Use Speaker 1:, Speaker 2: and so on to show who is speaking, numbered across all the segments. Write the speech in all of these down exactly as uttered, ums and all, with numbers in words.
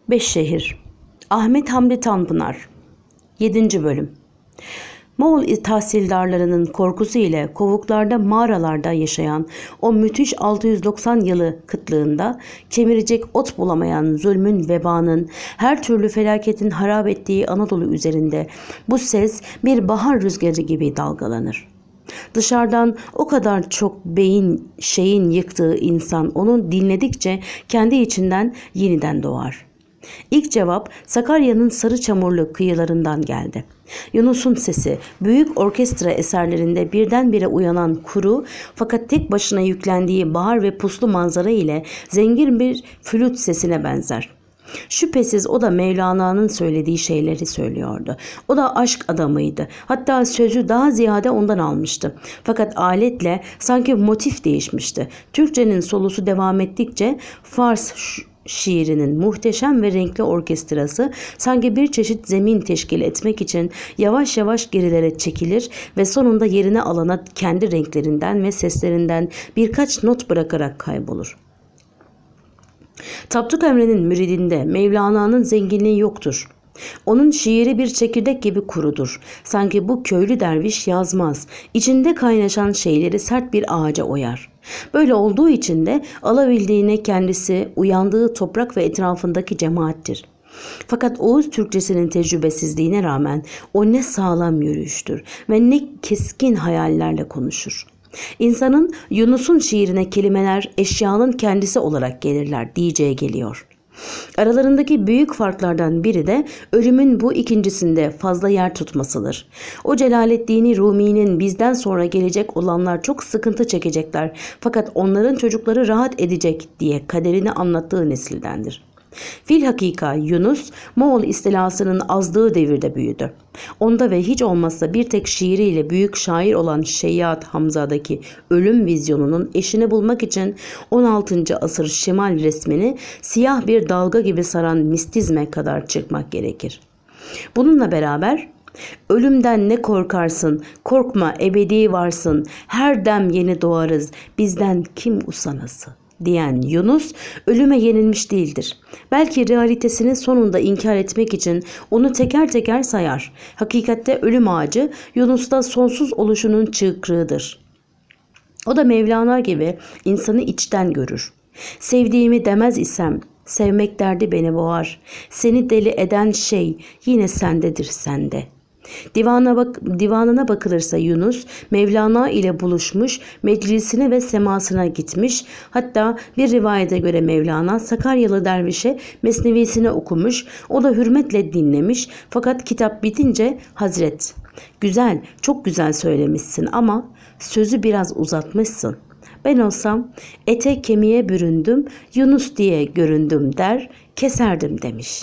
Speaker 1: Beş Şehir. Ahmet Hamdi Tanpınar. yedinci Bölüm. Moğol tahsildarlarının korkusu ile kovuklarda, mağaralarda yaşayan o müthiş altı yüz doksan yılı kıtlığında kemirecek ot bulamayan zulmün, vebanın, her türlü felaketin harap ettiği Anadolu üzerinde bu ses bir bahar rüzgarı gibi dalgalanır. Dışarıdan o kadar çok beyin şeyin yıktığı insan onu dinledikçe kendi içinden yeniden doğar. İlk cevap Sakarya'nın sarı çamurlu kıyılarından geldi. Yunus'un sesi büyük orkestra eserlerinde birdenbire uyanan kuru fakat tek başına yüklendiği bahar ve puslu manzara ile zengin bir flüt sesine benzer. Şüphesiz o da Mevlana'nın söylediği şeyleri söylüyordu. O da aşk adamıydı. Hatta sözü daha ziyade ondan almıştı. Fakat aletle sanki motif değişmişti. Türkçenin solusu devam ettikçe Fars şiirinin muhteşem ve renkli orkestrası sanki bir çeşit zemin teşkil etmek için yavaş yavaş gerilere çekilir ve sonunda yerine alana kendi renklerinden ve seslerinden birkaç not bırakarak kaybolur. Tapduk Emre'nin müridinde Mevlana'nın zenginliği yoktur. Onun şiiri bir çekirdek gibi kurudur. Sanki bu köylü derviş yazmaz. İçinde kaynaşan şeyleri sert bir ağaca oyar. Böyle olduğu için de alabildiğine kendisi, uyandığı toprak ve etrafındaki cemaattir. Fakat Oğuz Türkçesinin tecrübesizliğine rağmen o ne sağlam yürüyüştür ve ne keskin hayallerle konuşur. İnsanın Yunus'un şiirine kelimeler eşyanın kendisi olarak gelirler diyeceği geliyor. Aralarındaki büyük farklardan biri de ölümün bu ikincisinde fazla yer tutmasıdır. O Celaleddin Rumi'nin bizden sonra gelecek olanlar çok sıkıntı çekecekler fakat onların çocukları rahat edecek diye kaderini anlattığı nesildendir. Filhakika Yunus Moğol istilasının azdığı devirde büyüdü. Onda ve hiç olmazsa bir tek şiiriyle büyük şair olan Şeyyat Hamza'daki ölüm vizyonunun eşini bulmak için on altıncı asır şimal resmini siyah bir dalga gibi saran mistizme kadar çıkmak gerekir. Bununla beraber ölümden ne korkarsın, korkma ebedi varsın, her dem yeni doğarız, bizden kim usanası diyen Yunus ölüme yenilmiş değildir. Belki realitesini sonunda inkar etmek için onu teker teker sayar. Hakikatte ölüm ağacı Yunus'ta sonsuz oluşunun çıkrığıdır. O da Mevlana gibi insanı içten görür. Sevdiğimi demez isem sevmek derdi beni boğar. Seni deli eden şey yine sendedir sende. Divana bak, divanına bakılırsa Yunus Mevlana ile buluşmuş, meclisine ve semasına gitmiş. Hatta bir rivayete göre Mevlana Sakaryalı dervişe mesnevisini okumuş. O da hürmetle dinlemiş. Fakat kitap bitince Hazret, güzel, çok güzel söylemişsin ama sözü biraz uzatmışsın. Ben olsam ete kemiğe büründüm, Yunus diye göründüm der, keserdim demiş.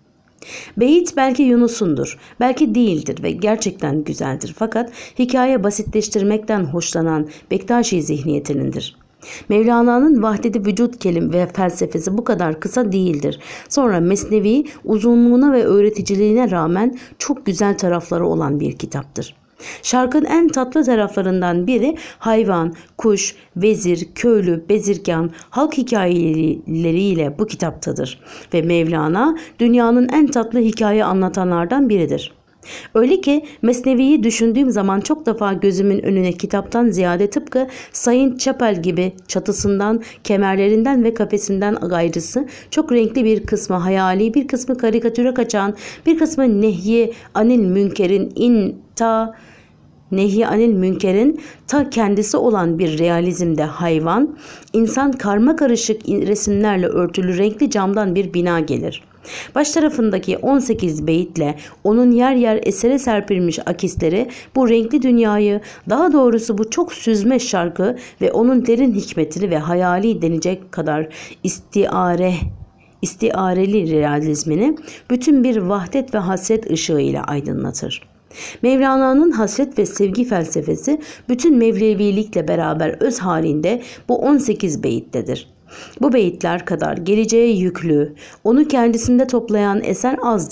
Speaker 1: Beyit belki Yunus'undur, belki değildir ve gerçekten güzeldir fakat hikaye basitleştirmekten hoşlanan Bektaşi zihniyetinindir. Mevlana'nın vahdet-i vücut kelim ve felsefesi bu kadar kısa değildir. Sonra Mesnevi uzunluğuna ve öğreticiliğine rağmen çok güzel tarafları olan bir kitaptır. Şarkın en tatlı taraflarından biri hayvan, kuş, vezir, köylü, bezirgan, halk hikayeleriyle bu kitaptadır. Ve Mevlana dünyanın en tatlı hikaye anlatanlardan biridir. Öyle ki Mesnevi'yi düşündüğüm zaman çok defa gözümün önüne kitaptan ziyade tıpkı Sayın Çapel gibi çatısından, kemerlerinden ve kafesinden gayrısı çok renkli bir kısmı hayali, bir kısmı karikatüre kaçan, bir kısmı Nehyi Anil Münker'in in ta Nehi Anil Münker'in ta kendisi olan bir realizmde hayvan, insan karma karışık resimlerle örtülü renkli camdan bir bina gelir. Baş tarafındaki on sekiz beyitle onun yer yer esere serpilmiş akisleri bu renkli dünyayı, daha doğrusu bu çok süzme şarkı ve onun derin hikmetini ve hayali denecek kadar istiare istiareli realizmini bütün bir vahdet ve hasret ışığıyla aydınlatır. Mevlana'nın hasret ve sevgi felsefesi bütün Mevlevilikle beraber öz halinde bu on sekiz beyittedir. Bu beyitler kadar geleceğe yüklü, onu kendisinde toplayan eser azdır.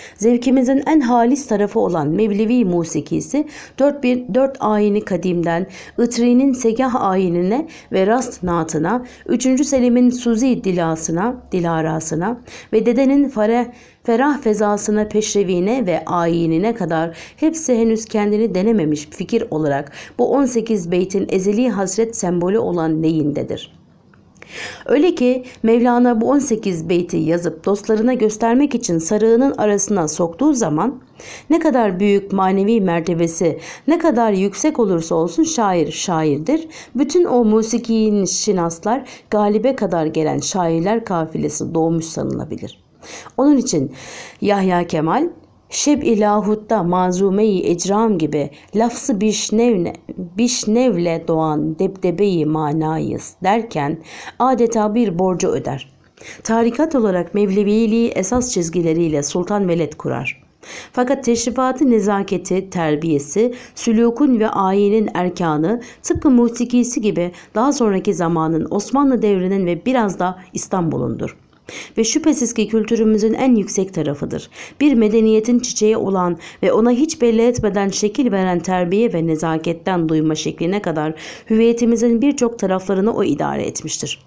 Speaker 1: Zevkimizin en halis tarafı olan Mevlevi musikisi dört bir dört ayini kadimden Itri'nin segah ayinine ve rast naatına, üçüncü Selim'in Suzi dilasına, dilarasına ve dedenin fare, ferah fezasına, peşrevine ve ayinine kadar hepsi henüz kendini denememiş fikir olarak bu on sekiz beytin ezeli hasret sembolü olan neyindedir. Öyle ki Mevlana bu on sekiz beyti yazıp dostlarına göstermek için sarığının arasına soktuğu zaman ne kadar büyük manevi mertebesi ne kadar yüksek olursa olsun şair şairdir. Bütün o musikiyin şinaslar galibe kadar gelen şairler kafilesi doğmuş sanılabilir. Onun için Yahya Kemal Şeb ilahutta manzume-i ecram gibi lafzı bişnevle, bişnevle doğan debdebeyi manayız derken adeta bir borcu öder. Tarikat olarak Mevleviliği esas çizgileriyle Sultan Veled kurar. Fakat teşrifatı, nezaketi, terbiyesi, sülûkun ve ayinin erkanı tıpkı musikisi gibi daha sonraki zamanın Osmanlı devrinin ve biraz da İstanbul'undur. Ve şüphesiz ki kültürümüzün en yüksek tarafıdır. Bir medeniyetin çiçeği olan ve ona hiç belli etmeden şekil veren terbiye ve nezaketten duyma şekline kadar hüviyetimizin birçok taraflarını o idare etmiştir.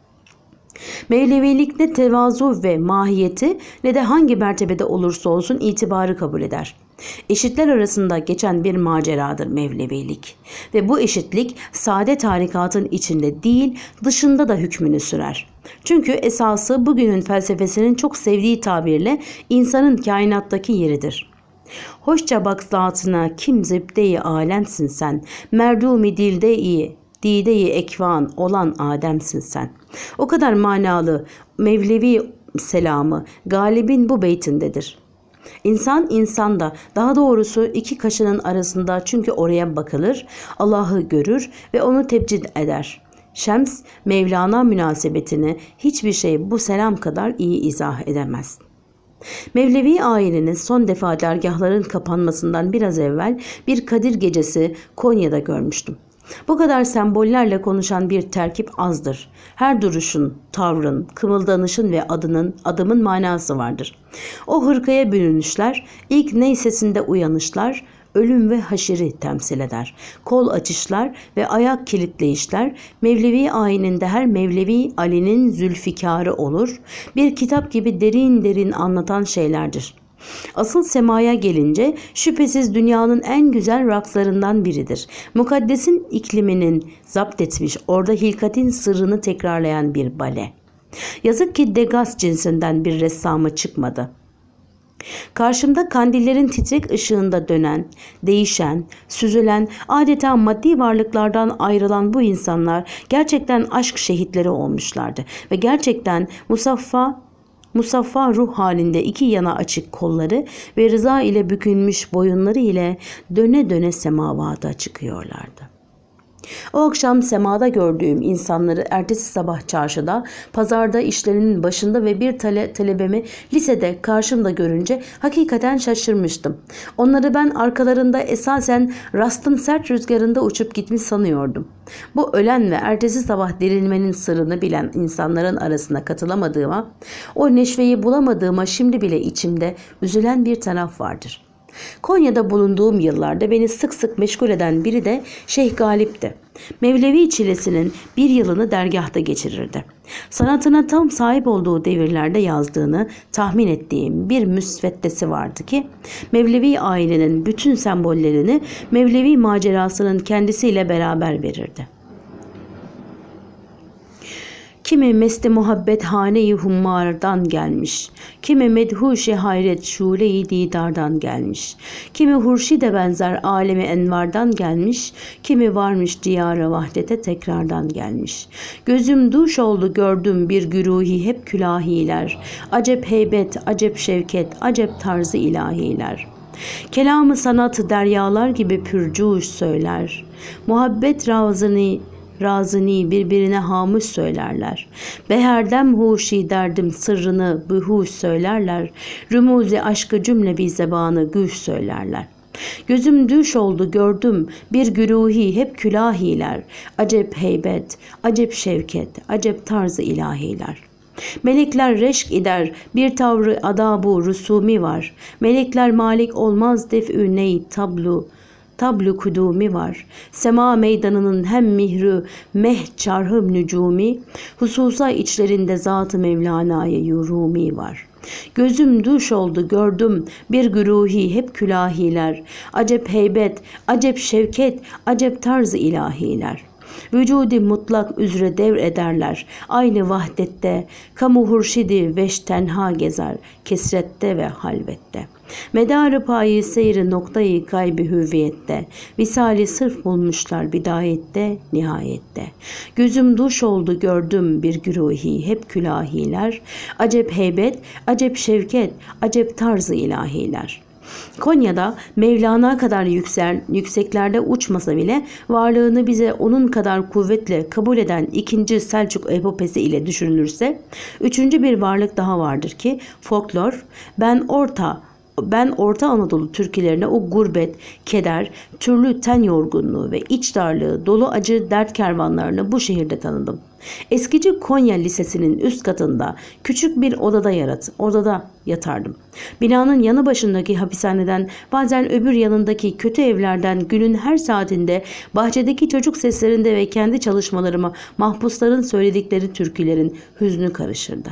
Speaker 1: Mevlevilik ne tevazu ve mahiyeti ne de hangi mertebede olursa olsun itibarı kabul eder. Eşitler arasında geçen bir maceradır Mevlevilik ve bu eşitlik sade tarikatın içinde değil dışında da hükmünü sürer. Çünkü esası bugünün felsefesinin çok sevdiği tabirle insanın kainattaki yeridir. Hoşça bak zatına kim zibde-i alemsin sen, merdumi dilde iyi, dide-i ekvan olan Adem'sin sen. O kadar manalı Mevlevi selamı Galib'in bu beytindedir. İnsan insanda, daha doğrusu iki kaşının arasında, çünkü oraya bakılır, Allah'ı görür ve onu tebcid eder. Şems, Mevlana münasebetini hiçbir şey bu selam kadar iyi izah edemez. Mevlevi ailenin son defa dergahların kapanmasından biraz evvel bir Kadir gecesi Konya'da görmüştüm. Bu kadar sembollerle konuşan bir terkip azdır. Her duruşun, tavrın, kımıldanışın ve adının, adımın manası vardır. O hırkaya bürünüşler, ilk ney sesinde uyanışlar, ölüm ve haşiri temsil eder. Kol açışlar ve ayak kilitleyişler, Mevlevi ayininde her Mevlevi Ali'nin zülfikarı olur, bir kitap gibi derin derin anlatan şeylerdir. Asıl semaya gelince şüphesiz dünyanın en güzel rakslarından biridir. Mukaddesin ikliminin zapt etmiş, orada hilkatin sırrını tekrarlayan bir bale. Yazık ki Degas cinsinden bir ressamı çıkmadı. Karşımda kandillerin titrek ışığında dönen, değişen, süzülen, adeta maddi varlıklardan ayrılan bu insanlar gerçekten aşk şehitleri olmuşlardı ve gerçekten musaffa Musaffa ruh halinde iki yana açık kolları ve rıza ile bükülmüş boyunları ile döne döne semavata çıkıyorlardı. O akşam semada gördüğüm insanları ertesi sabah çarşıda, pazarda işlerinin başında ve bir tale, talebemi lisede karşımda görünce hakikaten şaşırmıştım. Onları ben arkalarında esasen rastın sert rüzgarında uçup gitmiş sanıyordum. Bu ölen ve ertesi sabah dirilmenin sırrını bilen insanların arasına katılamadığıma, o neşveyi bulamadığıma şimdi bile içimde üzülen bir taraf vardır. Konya'da bulunduğum yıllarda beni sık sık meşgul eden biri de Şeyh Galip'ti. Mevlevi çilesinin bir yılını dergahta geçirirdi. Sanatına tam sahip olduğu devirlerde yazdığını tahmin ettiğim bir müsveddesi vardı ki Mevlevi ailenin bütün sembollerini Mevlevi macerasının kendisiyle beraber verirdi. Kimi mesti muhabbet hane-i hummardan gelmiş, kimi medhuş-i hayret şule-i didardan gelmiş, kimi hurşide benzer alemi envardan gelmiş, kimi varmış diyara vahdete tekrardan gelmiş. Gözüm duş oldu gördüm bir güruhi hep külahiler, acep heybet, acep şevket, acep tarzı ilahiler. Kelamı sanatı deryalar gibi pürcuş söyler, muhabbet razını razını birbirine hamuş söylerler. Beherdem huşi derdim sırrını bühuş söylerler. Rumuzi aşkı cümle bir zebanı güç söylerler. Gözüm düş oldu gördüm bir güruhi hep külahiler. Acep heybet, acep şevket, acep tarzı ilahiler. Melekler reşk eder, bir tavrı adabu rusumi var. Melekler malik olmaz def'ü ney tablu, tablu kudumi var. Sema meydanının hem mihru meh çarhım nücumi, hususa içlerinde zat-ı Mevlana'ya yurumi var. Gözüm duş oldu gördüm bir güruhi hep külahiler. Acep heybet, acep şevket, acep tarz-ı ilahiler. Vücudi mutlak üzre devr ederler. Aynı vahdette, kamu hurşidi veş tenha gezer, kesrette ve halvette. Medarı payi seyri noktayı kaybı hüviyette, visali sırf bulmuşlar bidayette, nihayette. Gözüm duş oldu gördüm bir güruhi hep külahiler. Acep heybet, acep şevket, acep tarzı ilahiler. Konya'da Mevlana kadar yüksel, yükseklerde uçmasa bile varlığını bize onun kadar kuvvetle kabul eden ikinci Selçuk epopesi ile düşünülürse, üçüncü bir varlık daha vardır ki folklor, ben orta Ben Orta Anadolu türkülerine o gurbet, keder, türlü ten yorgunluğu ve iç darlığı dolu acı dert kervanlarını bu şehirde tanıdım. Eskici Konya Lisesi'nin üst katında küçük bir odada yarat, odada yatardım. Binanın yanı başındaki hapishaneden, bazen öbür yanındaki kötü evlerden günün her saatinde bahçedeki çocuk seslerinde ve kendi çalışmalarıma mahpusların söyledikleri türkülerin hüznü karışırdı.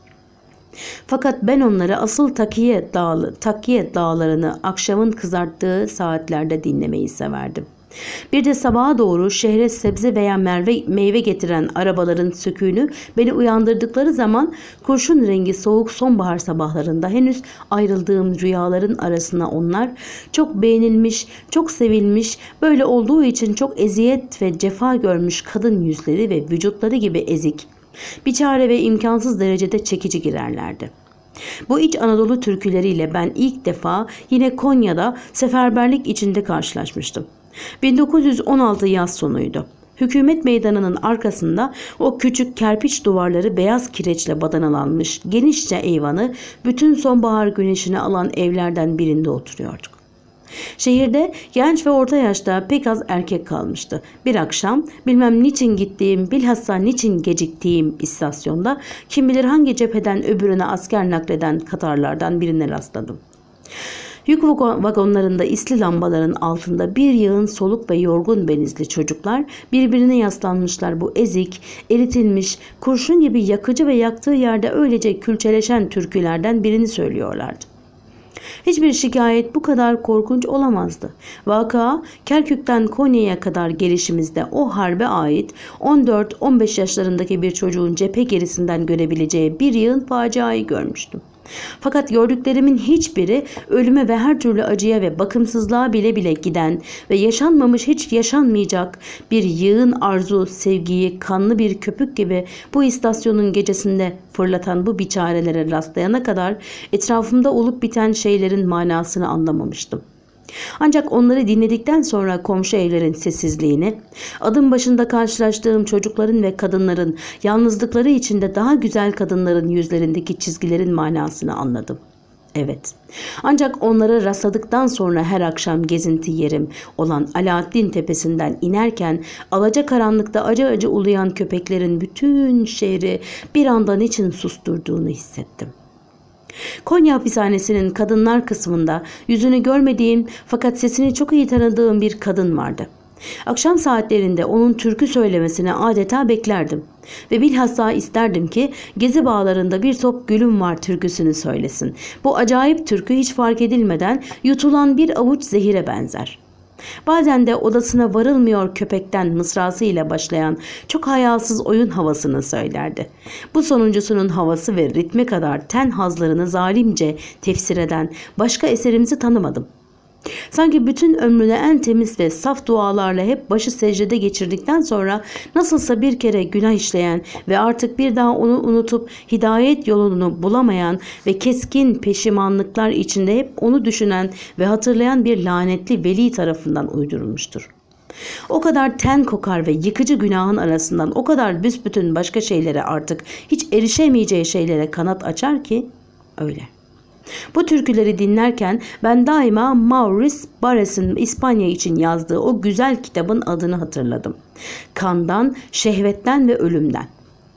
Speaker 1: Fakat ben onları asıl takiye, dağlı, takiye dağlarını akşamın kızarttığı saatlerde dinlemeyi severdim. Bir de sabaha doğru şehre sebze veya meyve, meyve getiren arabaların söküğünü beni uyandırdıkları zaman kurşun rengi soğuk sonbahar sabahlarında henüz ayrıldığım rüyaların arasına onlar çok beğenilmiş, çok sevilmiş, böyle olduğu için çok eziyet ve cefa görmüş kadın yüzleri ve vücutları gibi ezik, biçare ve imkansız derecede çekici girerlerdi. Bu İç Anadolu türküleriyle ben ilk defa yine Konya'da seferberlik içinde karşılaşmıştım. bin dokuz yüz on altı yaz sonuydu. Hükümet meydanının arkasında o küçük kerpiç duvarları beyaz kireçle badanalanmış genişçe eyvanı bütün sonbahar güneşini alan evlerden birinde oturuyorduk. Şehirde genç ve orta yaşta pek az erkek kalmıştı. Bir akşam bilmem niçin gittiğim, bilhassa niçin geciktiğim istasyonda kim bilir hangi cepheden öbürüne asker nakleden Katarlardan birine rastladım. Yük vagonlarında isli lambaların altında bir yığın soluk ve yorgun benizli çocuklar birbirine yaslanmışlar bu ezik, eritilmiş, kurşun gibi yakıcı ve yaktığı yerde öylece külçeleşen türkülerden birini söylüyorlardı. Hiçbir şikayet bu kadar korkunç olamazdı. Vaka Kerkük'ten Konya'ya kadar gelişimizde o harbe ait on dört on beş yaşlarındaki bir çocuğun cephe gerisinden görebileceği bir yığın faciayı görmüştüm. Fakat gördüklerimin hiçbiri ölüme ve her türlü acıya ve bakımsızlığa bile bile giden ve yaşanmamış, hiç yaşanmayacak bir yığın arzu, sevgiyi kanlı bir köpük gibi bu istasyonun gecesinde fırlatan bu biçarelere rastlayana kadar etrafımda olup biten şeylerin manasını anlamamıştım. Ancak onları dinledikten sonra komşu evlerin sessizliğini, adım başında karşılaştığım çocukların ve kadınların yalnızlıkları içinde daha güzel kadınların yüzlerindeki çizgilerin manasını anladım. Evet, ancak onları rastladıktan sonra her akşam gezinti yerim olan Alaaddin Tepesi'nden inerken alacakaranlıkta acı acı uluyan köpeklerin bütün şehri bir anda niçin susturduğunu hissettim. Konya hapishanesinin kadınlar kısmında yüzünü görmediğim fakat sesini çok iyi tanıdığım bir kadın vardı. Akşam saatlerinde onun türkü söylemesini adeta beklerdim ve bilhassa isterdim ki Gezi Bağları'nda bir top gülüm var türküsünü söylesin. Bu acayip türkü hiç fark edilmeden yutulan bir avuç zehire benzer. Bazen de odasına varılmıyor köpekten mısrasıyla başlayan çok hayasız oyun havasını söylerdi. Bu sonuncusunun havası ve ritmi kadar ten hazlarını zalimce tefsir eden başka eserimizi tanımadım. Sanki bütün ömrünü en temiz ve saf dualarla hep başı secdede geçirdikten sonra nasılsa bir kere günah işleyen ve artık bir daha onu unutup hidayet yolunu bulamayan ve keskin peşimanlıklar içinde hep onu düşünen ve hatırlayan bir lanetli veli tarafından uydurulmuştur. O kadar ten kokar ve yıkıcı günahın arasından o kadar büsbütün başka şeylere, artık hiç erişemeyeceği şeylere kanat açar ki öyle. Bu türküleri dinlerken ben daima Maurice Barres'in İspanya için yazdığı o güzel kitabın adını hatırladım. Kandan, şehvetten ve ölümden.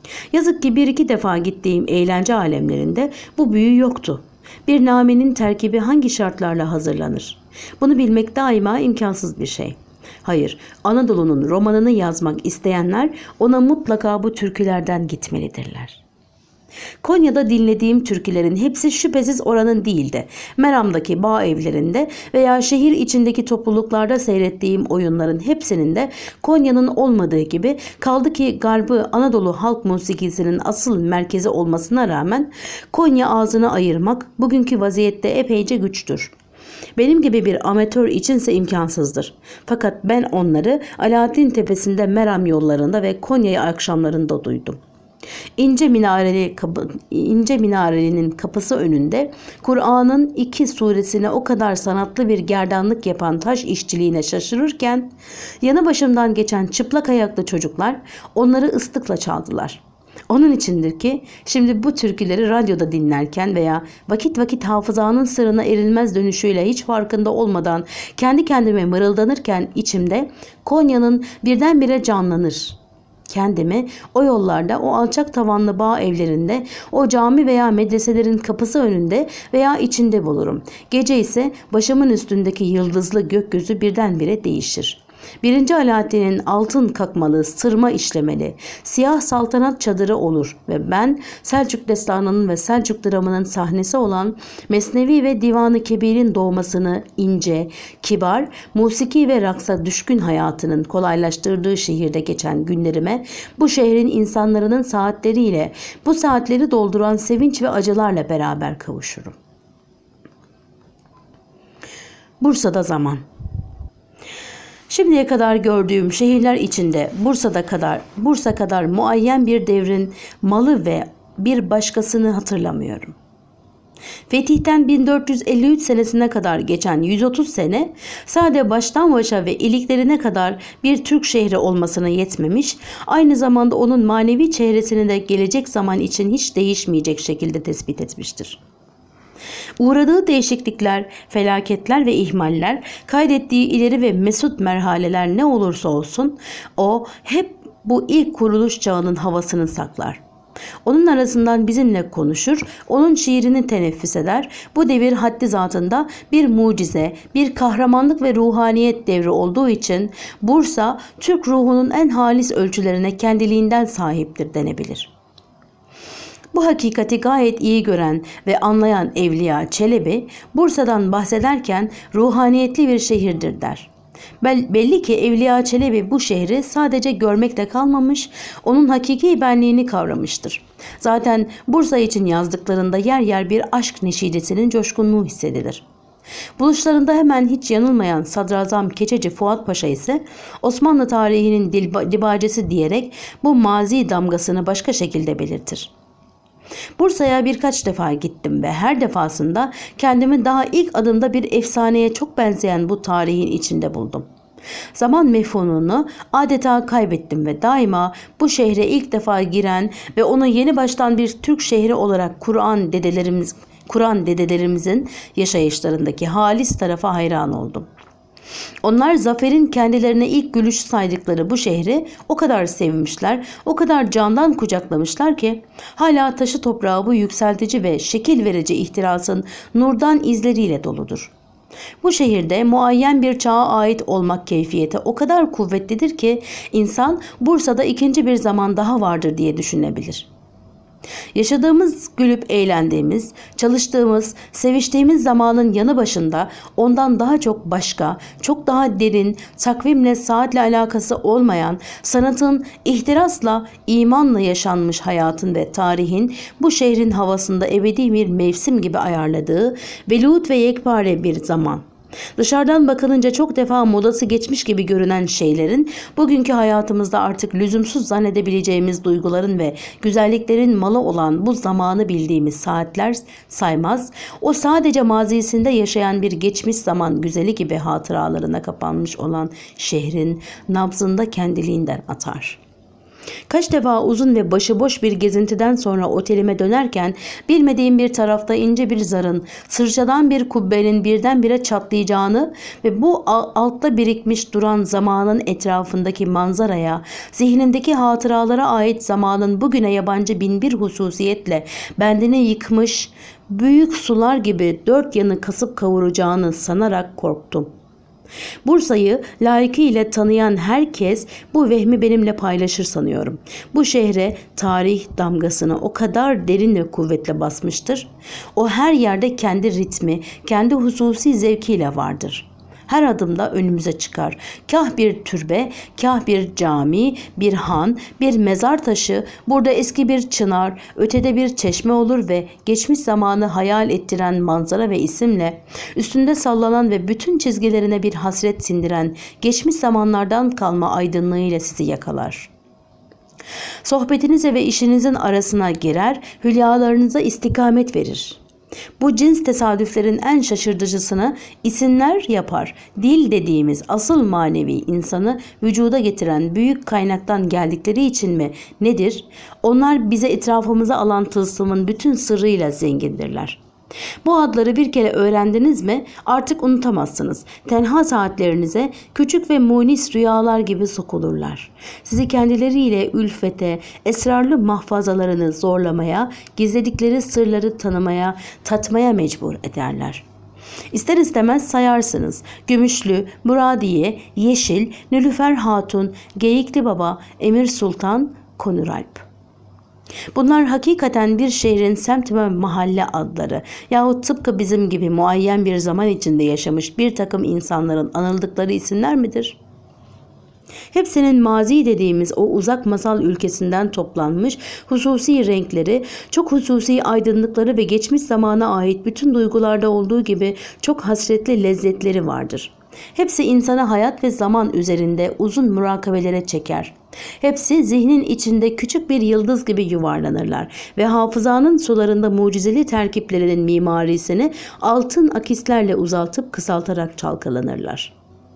Speaker 1: Yazık ki bir iki defa gittiğim eğlence alemlerinde bu büyü yoktu. Bir namenin terkibi hangi şartlarla hazırlanır? Bunu bilmek daima imkansız bir şey. Hayır, Anadolu'nun romanını yazmak isteyenler ona mutlaka bu türkülerden gitmelidirler. Konya'da dinlediğim türkülerin hepsi şüphesiz oranın değildi. Meram'daki bağ evlerinde veya şehir içindeki topluluklarda seyrettiğim oyunların hepsinin de Konya'nın olmadığı gibi, kaldı ki Garbı Anadolu halk musikisinin asıl merkezi olmasına rağmen Konya ağzını ayırmak bugünkü vaziyette epeyce güçtür. Benim gibi bir amatör içinse imkansızdır. Fakat ben onları Alaaddin Tepesi'nde Meram yollarında ve Konya akşamlarında duydum. İnce minareli kapı, ince minarelinin kapısı önünde Kur'an'ın iki suresine o kadar sanatlı bir gerdanlık yapan taş işçiliğine şaşırırken yanı başımdan geçen çıplak ayaklı çocuklar onları ıslıkla çaldılar. Onun içindir ki şimdi bu türküleri radyoda dinlerken veya vakit vakit hafızanın sırrına erilmez dönüşüyle hiç farkında olmadan kendi kendime mırıldanırken içimde Konya'nın birdenbire canlanır. Kendimi o yollarda, o alçak tavanlı bağ evlerinde, o cami veya medreselerin kapısı önünde veya içinde bulurum. Gece ise başımın üstündeki yıldızlı gökyüzü birdenbire değişir. Birinci Alaaddin'in altın kakmalı, sırma işlemeli, siyah saltanat çadırı olur ve ben Selçuk destanının ve Selçuk dramının sahnesi olan Mesnevi ve Divan-ı Kebir'in doğmasını, ince, kibar, musiki ve raksa düşkün hayatının kolaylaştırdığı şehirde geçen günlerime, bu şehrin insanların saatleriyle, bu saatleri dolduran sevinç ve acılarla beraber kavuşurum. Bursa'da zaman. Şimdiye kadar gördüğüm şehirler içinde Bursa'da kadar, Bursa kadar muayyen bir devrin malı ve bir başkasını hatırlamıyorum. Fetih'ten bin dört yüz elli üç senesine kadar geçen yüz otuz sene sade baştan başa ve iliklerine kadar bir Türk şehri olmasına yetmemiş, aynı zamanda onun manevi çehresini de gelecek zaman için hiç değişmeyecek şekilde tespit etmiştir. Uğradığı değişiklikler, felaketler ve ihmaller, kaydettiği ileri ve mesut merhaleler ne olursa olsun, o hep bu ilk kuruluş çağının havasını saklar. Onun arasından bizimle konuşur, onun şiirini teneffüs eder. Bu devir haddi zatında bir mucize, bir kahramanlık ve ruhaniyet devri olduğu için Bursa, Türk ruhunun en halis ölçülerine kendiliğinden sahiptir denebilir. Bu hakikati gayet iyi gören ve anlayan Evliya Çelebi, Bursa'dan bahsederken ruhaniyetli bir şehirdir der. Belli ki Evliya Çelebi bu şehri sadece görmekle kalmamış, onun hakiki benliğini kavramıştır. Zaten Bursa için yazdıklarında yer yer bir aşk neşidesinin coşkunluğu hissedilir. Buluşlarında hemen hiç yanılmayan Sadrazam Keçeci Fuat Paşa ise Osmanlı tarihinin dibacesi diyerek bu mazi damgasını başka şekilde belirtir. Bursa'ya birkaç defa gittim ve her defasında kendimi daha ilk adımda bir efsaneye çok benzeyen bu tarihin içinde buldum. Zaman mefhumunu adeta kaybettim ve daima bu şehre ilk defa giren ve onu yeni baştan bir Türk şehri olarak Kur'an dedelerimiz, Kur'an dedelerimizin yaşayışlarındaki halis tarafa hayran oldum. Onlar zaferin kendilerine ilk gülüşü saydıkları bu şehri o kadar sevmişler, o kadar candan kucaklamışlar ki hala taşı toprağı bu yükseltici ve şekil verici ihtirasın nurdan izleriyle doludur. Bu şehirde muayyen bir çağa ait olmak keyfiyeti o kadar kuvvetlidir ki insan Bursa'da ikinci bir zaman daha vardır diye düşünebilir. Yaşadığımız, gülüp eğlendiğimiz, çalıştığımız, seviştiğimiz zamanın yanı başında ondan daha çok başka, çok daha derin, takvimle, saatle alakası olmayan, sanatın, ihtirasla, imanla yaşanmış hayatın ve tarihin bu şehrin havasında ebedi bir mevsim gibi ayarladığı velut ve yekpare bir zaman. Dışarıdan bakılınca çok defa modası geçmiş gibi görünen şeylerin bugünkü hayatımızda artık lüzumsuz zannedebileceğimiz duyguların ve güzelliklerin malı olan bu zamanı bildiğimiz saatler saymaz, o sadece mazisinde yaşayan bir geçmiş zaman güzeli gibi hatıralarına kapanmış olan şehrin nabzında kendiliğinden atar. Kaç defa uzun ve başıboş bir gezintiden sonra otelime dönerken bilmediğim bir tarafta ince bir zarın, sırçadan bir kubbenin birdenbire çatlayacağını ve bu altta birikmiş duran zamanın etrafındaki manzaraya, zihnimdeki hatıralara ait zamanın bugüne yabancı binbir hususiyetle bendini yıkmış, büyük sular gibi dört yanı kasıp kavuracağını sanarak korktum. Bursa'yı layıkıyla tanıyan herkes bu vehmi benimle paylaşır sanıyorum. Bu şehre tarih damgasını o kadar derin ve kuvvetle basmıştır. O her yerde kendi ritmi, kendi hususi zevkiyle vardır. Her adımda önümüze çıkar. Kah bir türbe, kah bir cami, bir han, bir mezar taşı, burada eski bir çınar, ötede bir çeşme olur ve geçmiş zamanı hayal ettiren manzara ve isimle, üstünde sallanan ve bütün çizgilerine bir hasret sindiren geçmiş zamanlardan kalma aydınlığıyla sizi yakalar. Sohbetinize ve işinizin arasına girer, hülyalarınıza istikamet verir. Bu cins tesadüflerin en şaşırtıcısını isimler yapar. Dil dediğimiz asıl manevi insanı vücuda getiren büyük kaynaktan geldikleri için mi nedir? Onlar bize etrafımıza alan tılsımın bütün sırrıyla zengindirler. Bu adları bir kere öğrendiniz mi artık unutamazsınız. Tenha saatlerinize küçük ve munis rüyalar gibi sokulurlar. Sizi kendileriyle ülfete, esrarlı mahfazalarını zorlamaya, gizledikleri sırları tanımaya, tatmaya mecbur ederler. İster istemez sayarsınız. Gümüşlü, Muradiye, Yeşil, Nilüfer Hatun, Geyikli Baba, Emir Sultan, Konuralp. Bunlar hakikaten bir şehrin semt ve mahalle adları yahut tıpkı bizim gibi muayyen bir zaman içinde yaşamış bir takım insanların anıldıkları isimler midir? Hepsinin mazi dediğimiz o uzak masal ülkesinden toplanmış hususi renkleri, çok hususi aydınlıkları ve geçmiş zamana ait bütün duygularda olduğu gibi çok hasretli lezzetleri vardır. Hepsi insanı hayat ve zaman üzerinde uzun murakabelere çeker. Hepsi zihnin içinde küçük bir yıldız gibi yuvarlanırlar ve hafızanın sularında mucizeli terkiplerinin mimarisini altın akislerle uzaltıp kısaltarak çalkalanırlar.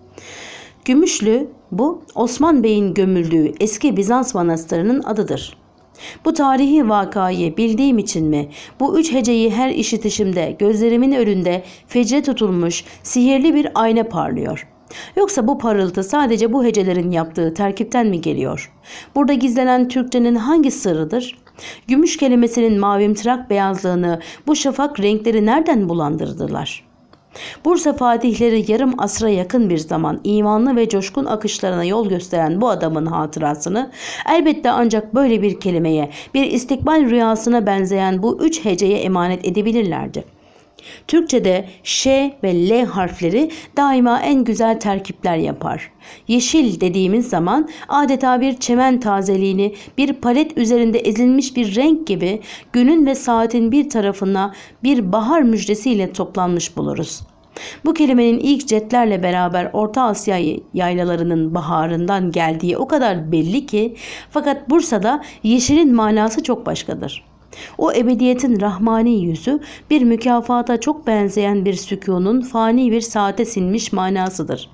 Speaker 1: Gümüşlü, bu Osman Bey'in gömüldüğü eski Bizans manastırının adıdır. Bu tarihi vakayı bildiğim için mi, bu üç heceyi her işitişimde gözlerimin önünde fecre tutulmuş sihirli bir ayna parlıyor. Yoksa bu parıltı sadece bu hecelerin yaptığı terkipten mi geliyor? Burada gizlenen Türkçenin hangi sırrıdır? Gümüş kelimesinin mavimtırak beyazlığını, bu şafak renkleri nereden bulandırdılar? Bursa fatihleri yarım asra yakın bir zaman imanlı ve coşkun akışlarına yol gösteren bu adamın hatırasını elbette ancak böyle bir kelimeye, bir istikbal rüyasına benzeyen bu üç heceye emanet edebilirlerdi. Türkçe'de ş ve l harfleri daima en güzel terkipler yapar. Yeşil dediğimiz zaman adeta bir çemen tazeliğini bir palet üzerinde ezilmiş bir renk gibi günün ve saatin bir tarafına bir bahar müjdesiyle toplanmış buluruz. Bu kelimenin ilk cetlerle beraber Orta Asya yaylalarının baharından geldiği o kadar belli ki, fakat Bursa'da yeşilin manası çok başkadır. O ebediyetin rahmani yüzü bir mükafata çok benzeyen bir sükunun fani bir saate sinmiş manasıdır.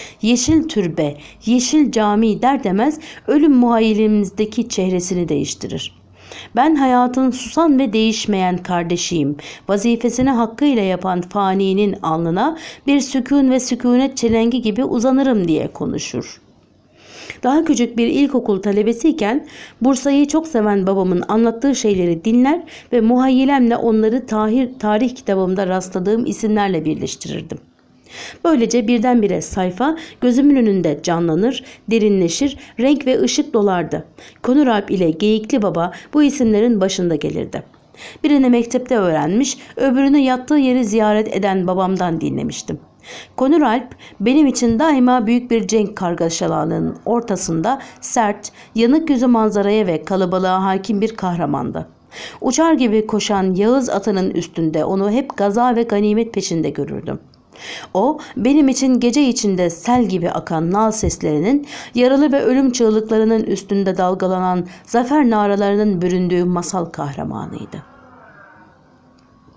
Speaker 1: Yeşil türbe, yeşil cami der demez ölüm muhayyilimizdeki çehresini değiştirir. Ben hayatın susan ve değişmeyen kardeşiyim. Vazifesini hakkıyla yapan faninin alnına bir sükun ve sükunet çelengi gibi uzanırım diye konuşur. Daha küçük bir ilkokul talebesiyken Bursa'yı çok seven babamın anlattığı şeyleri dinler ve muhayyilemle onları tarih, tarih kitabımda rastladığım isimlerle birleştirirdim. Böylece birdenbire sayfa gözümün önünde canlanır, derinleşir, renk ve ışık dolardı. Konuralp ile Geyikli Baba bu isimlerin başında gelirdi. Birini mektepte öğrenmiş, öbürünü yattığı yeri ziyaret eden babamdan dinlemiştim. Konuralp benim için daima büyük bir cenk kargaşalarının ortasında sert, yanık yüzü manzaraya ve kalabalığa hakim bir kahramandı. Uçar gibi koşan Yağız atının üstünde onu hep gaza ve ganimet peşinde görürdüm. O benim için gece içinde sel gibi akan nal seslerinin, yaralı ve ölüm çığlıklarının üstünde dalgalanan zafer naralarının büründüğü masal kahramanıydı.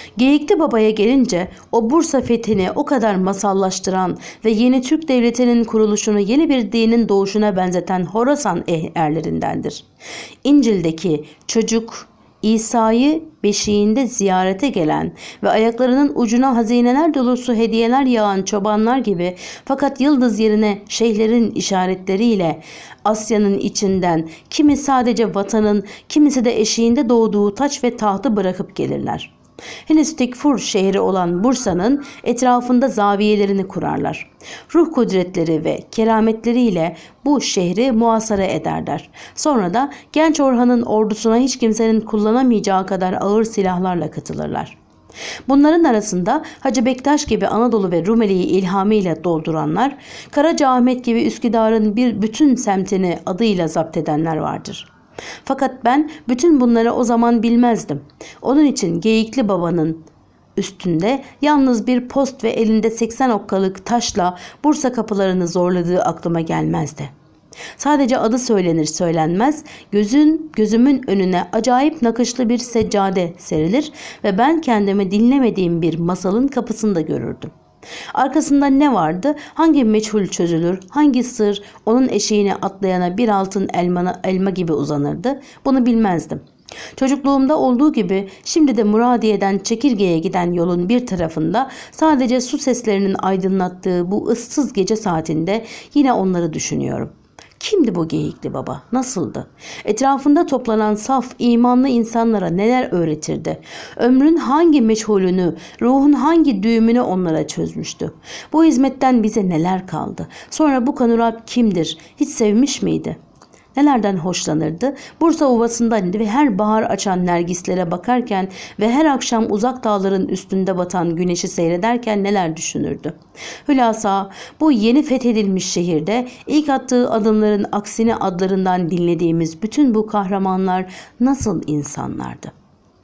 Speaker 1: Geyikli Baba'ya gelince o Bursa fethini o kadar masallaştıran ve yeni Türk Devleti'nin kuruluşunu yeni bir dinin doğuşuna benzeten Horasan erlerindendir. İncil'deki çocuk İsa'yı beşiğinde ziyarete gelen ve ayaklarının ucuna hazineler dolusu hediyeler yağan çobanlar gibi, fakat yıldız yerine şeyhlerin işaretleriyle Asya'nın içinden kimi sadece vatanın, kimisi de eşiğinde doğduğu taç ve tahtı bırakıp gelirler. Henüz tekfur şehri olan Bursa'nın etrafında zaviyelerini kurarlar. Ruh kudretleri ve kerametleriyle bu şehri muhasara ederler. Sonra da genç Orhan'ın ordusuna hiç kimsenin kullanamayacağı kadar ağır silahlarla katılırlar. Bunların arasında Hacı Bektaş gibi Anadolu ve Rumeli'yi ilhamıyla dolduranlar, Karacaahmet gibi Üsküdar'ın bir bütün semtini adıyla zapt edenler vardır. Fakat ben bütün bunları o zaman bilmezdim. Onun için Geyikli Baba'nın üstünde yalnız bir post ve elinde seksen okkalık taşla Bursa kapılarını zorladığı aklıma gelmezdi. Sadece adı söylenir söylenmez gözün gözümün önüne acayip nakışlı bir seccade serilir ve ben kendimi dinlemediğim bir masalın kapısında görürdüm. Arkasında ne vardı? Hangi meçhul çözülür? Hangi sır onun eşiğine atlayana bir altın elma, elma gibi uzanırdı? Bunu bilmezdim. Çocukluğumda olduğu gibi şimdi de Muradiye'den Çekirge'ye giden yolun bir tarafında sadece su seslerinin aydınlattığı bu ıssız gece saatinde yine onları düşünüyorum. Kimdi bu Geyikli Baba? Nasıldı? Etrafında toplanan saf, imanlı insanlara neler öğretirdi? Ömrün hangi meçhulünü, ruhun hangi düğümünü onlara çözmüştü? Bu hizmetten bize neler kaldı? Sonra bu Kanuralp kimdir? Hiç sevmiş miydi? Nelerden hoşlanırdı? Bursa Ovası'nda ve her bahar açan nergislere bakarken ve her akşam uzak dağların üstünde batan güneşi seyrederken neler düşünürdü? Hülasa bu yeni fethedilmiş şehirde ilk attığı adımların aksine adlarından dinlediğimiz bütün bu kahramanlar nasıl insanlardı?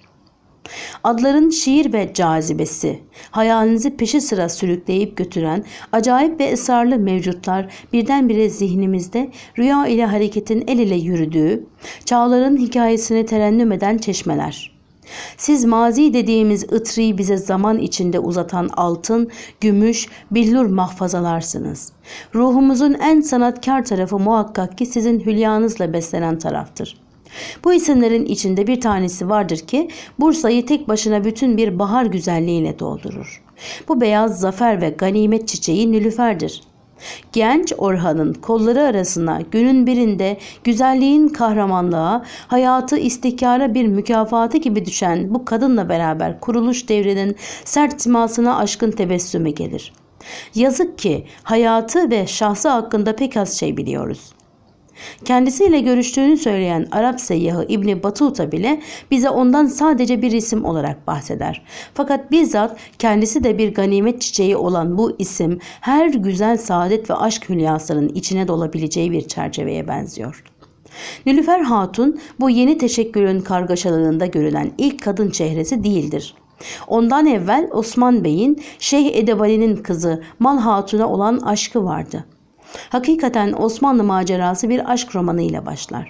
Speaker 1: Adların şiir ve cazibesi, hayalinizi peşi sıra sürükleyip götüren acayip ve esrarlı mevcutlar birdenbire zihnimizde rüya ile hareketin el ile yürüdüğü, çağların hikayesini terennüm eden çeşmeler. Siz mazi dediğimiz ıtrıyı bize zaman içinde uzatan altın, gümüş, billur mahfazalarsınız. Ruhumuzun en sanatkar tarafı muhakkak ki sizin hülyanızla beslenen taraftır. Bu isimlerin içinde bir tanesi vardır ki Bursa'yı tek başına bütün bir bahar güzelliğiyle doldurur. Bu beyaz zafer ve ganimet çiçeği Nilüfer'dir. Genç Orhan'ın kolları arasına günün birinde güzelliğin kahramanlığa, hayatı istikara bir mükafatı gibi düşen bu kadınla beraber kuruluş devrinin sert simasına aşkın tebessümü gelir. Yazık ki hayatı ve şahsı hakkında pek az şey biliyoruz. Kendisiyle görüştüğünü söyleyen Arap seyyahı İbni Batuta bile bize ondan sadece bir isim olarak bahseder. Fakat bizzat kendisi de bir ganimet çiçeği olan bu isim her güzel saadet ve aşk hülyasının içine dolabileceği bir çerçeveye benziyor. Nilüfer Hatun bu yeni teşekkülün kargaşalığında görülen ilk kadın çehresi değildir. Ondan evvel Osman Bey'in Şeyh Edebali'nin kızı Mal Hatun'a olan aşkı vardı. Hakikaten Osmanlı macerası bir aşk romanı ile başlar.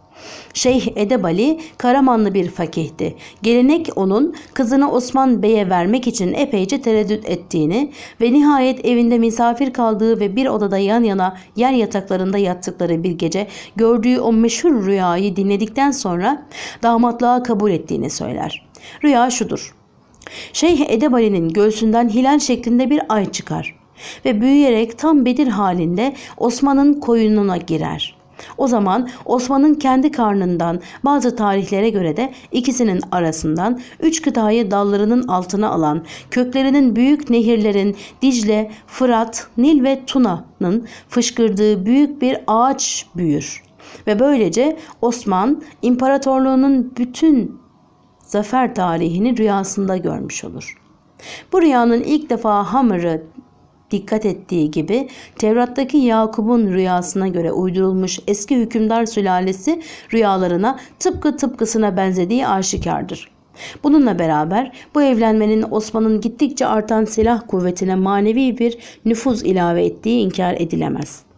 Speaker 1: Şeyh Edebali Karamanlı bir fakihti. Gelenek onun kızını Osman Bey'e vermek için epeyce tereddüt ettiğini ve nihayet evinde misafir kaldığı ve bir odada yan yana yer yataklarında yattıkları bir gece gördüğü o meşhur rüyayı dinledikten sonra damatlığa kabul ettiğini söyler. Rüya şudur: Şeyh Edebali'nin göğsünden hilal şeklinde bir ay çıkar ve büyüyerek tam Bedir halinde Osman'ın koyununa girer. O zaman Osman'ın kendi karnından, bazı tarihlere göre de ikisinin arasından üç kıtayı dallarının altına alan, köklerinin büyük nehirlerin Dicle, Fırat, Nil ve Tuna'nın fışkırdığı büyük bir ağaç büyür. Ve böylece Osman imparatorluğunun bütün zafer tarihini rüyasında görmüş olur. Bu rüyanın ilk defa Hamır'ı dikkat ettiği gibi Tevrat'taki Yakup'un rüyasına göre uydurulmuş eski hükümdar sülalesi rüyalarına tıpkı tıpkısına benzediği aşikardır. Bununla beraber bu evlenmenin Osman'ın gittikçe artan silah kuvvetine manevi bir nüfuz ilave ettiği inkar edilemez.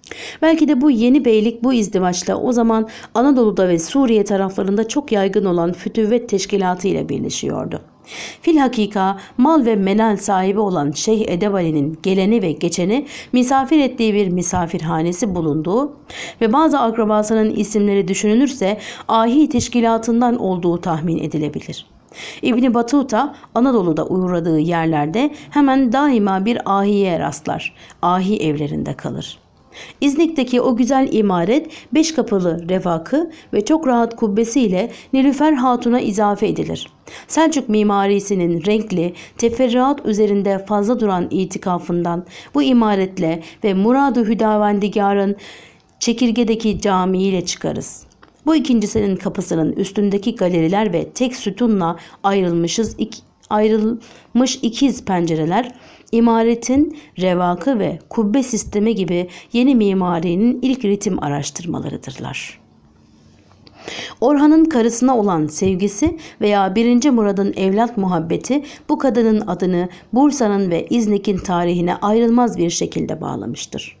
Speaker 1: Belki de bu yeni beylik bu izdivaçla o zaman Anadolu'da ve Suriye taraflarında çok yaygın olan Fütüvvet Teşkilatı ile birleşiyordu. Filhakika mal ve menal sahibi olan Şeyh Edebali'nin geleni ve geçeni misafir ettiği bir misafirhanesi bulunduğu ve bazı akrabasının isimleri düşünülürse ahi teşkilatından olduğu tahmin edilebilir. İbn Batuta Anadolu'da uğradığı yerlerde hemen daima bir ahiye rastlar. Ahi evlerinde kalır. İznik'teki o güzel imaret beş kapılı revakı ve çok rahat kubbesiyle Nilüfer Hatun'a izafe edilir. Selçuk mimarisinin renkli, teferruat üzerinde fazla duran itikafından bu imaretle ve Murad-ı Hüdavendigar'ın çekirgedeki camiiyle çıkarız. Bu ikincisinin kapısının üstündeki galeriler ve tek sütunla ayrılmışız iki, ayrılmış ikiz pencereler, İmaretin revakı ve kubbe sistemi gibi yeni mimarinin ilk ritim araştırmalarıdırlar. Orhan'ın karısına olan sevgisi veya birinci Murad'ın evlat muhabbeti bu kadının adını Bursa'nın ve İznik'in tarihine ayrılmaz bir şekilde bağlamıştır.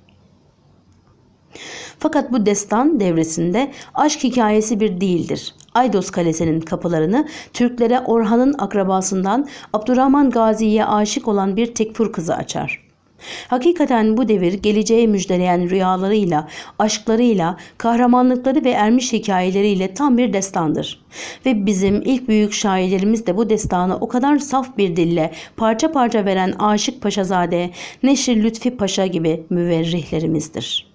Speaker 1: Fakat bu destan devresinde aşk hikayesi bir değildir. Aydos Kalesi'nin kapılarını Türklere Orhan'ın akrabasından Abdurrahman Gazi'ye aşık olan bir tekfur kızı açar. Hakikaten bu devir geleceği müjdeleyen rüyalarıyla, aşklarıyla, kahramanlıkları ve ermiş hikayeleriyle tam bir destandır. Ve bizim ilk büyük şairlerimiz de bu destanı o kadar saf bir dille parça parça veren Aşık Paşazade, Neşir Lütfi Paşa gibi müverrihlerimizdir.